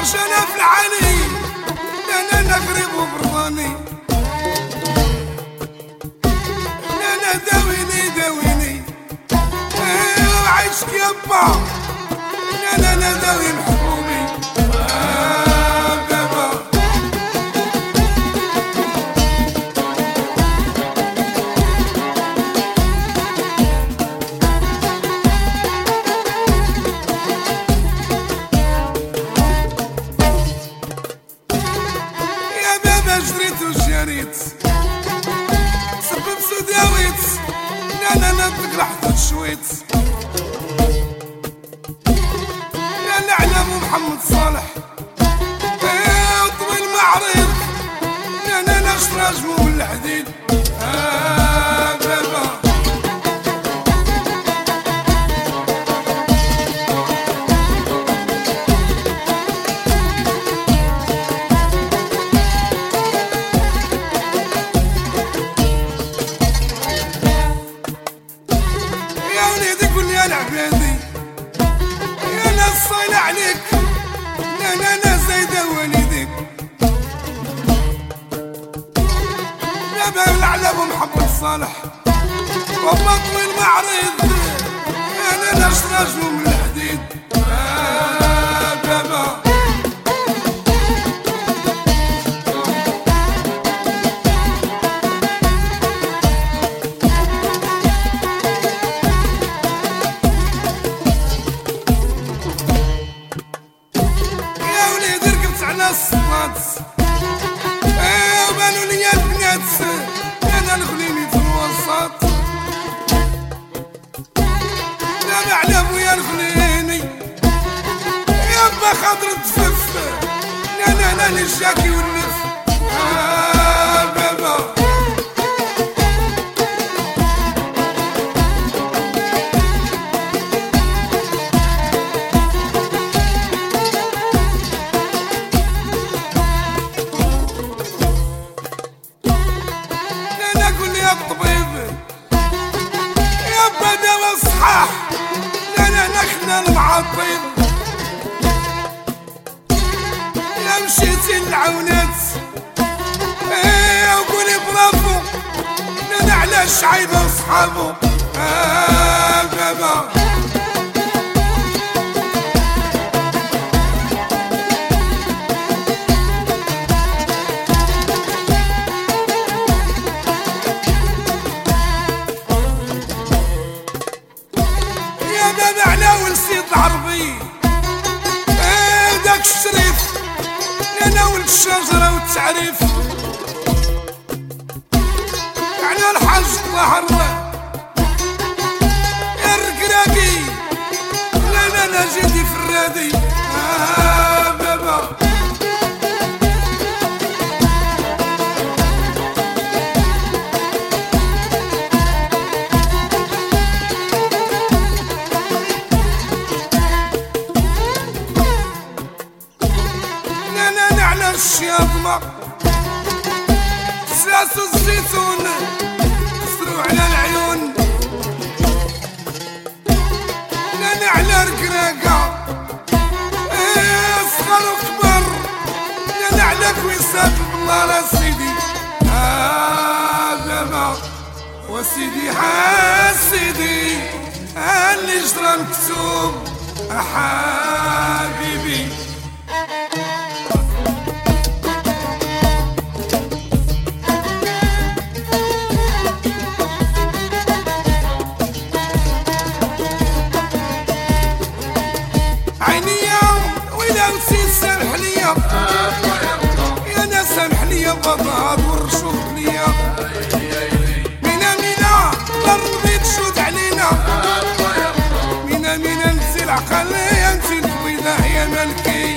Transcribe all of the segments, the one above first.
عرش انا في العالي انا قريب وبرضاني انا داويني وعيشك يابا انا داوي محبوبي بابا جريت وجريت سبب سوداويت انا تقلحت شويت انا علم محمد صالح طويل معرض انا نشرج من الحديد بابا العبادي يا ناس صايل عليك انا زايده والديك يا باب العلب محمد صالح وما طويل معرض انا نشرج من الحديد بابا الصمات وبانوا لي البنات انا الغليمي في الوسط انا على ابويا الغليمي يابا خاطر تفف انا الجاكي والنف بابا الطبيب يابا دوا صحاح انا نخنا المعطيب يا مشيتي العونات وقولي برافو انا على الشعيبه وصحابو بابا بابا على ولسيط العربي داك الشريف انا ولد الشجره والتعريف على الحاج ظهر يا الركراكي انا جيتي في الرادي بابا الشياطمة سلاس الزيتون كسروا على العيون انا على ركراكة صغار وكبر انا على كويسات بالله لا سيدي بابا وسيدي سيدي اللي جرى مكتوب حبيبي سامح ليا يا ناس سامح ليا بضاد والرشوق ليا مينا ضربي تشود علينا مينا نسي العقل يا نسي البيضاء يا ملكي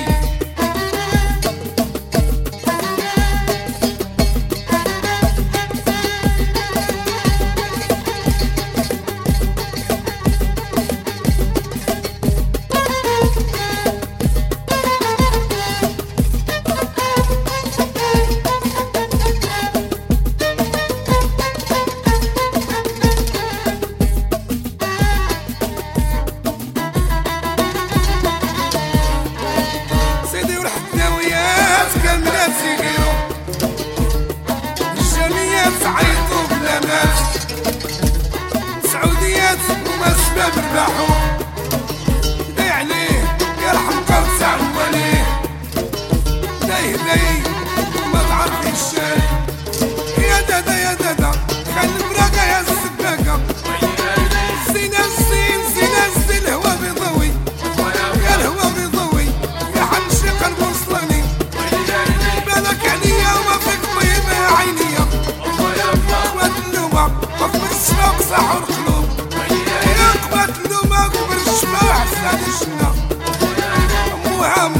يفلحوا داي عليه يرحم قرص عواليه داي داي ما تعرفي الشاي يا دادا يا دادا خلي البراقة يا السباقة زينة الزين زينة الزين الهوا بيضوي يا الهوا بيضوي يا حنشي قلب وصلاني بالك عليا وما فيك طيبة يا عينيا قوات اللومة وقبل الشفاق صحوا القلوب يا قوات اللومة قبل الشفاق سادي الشنا موها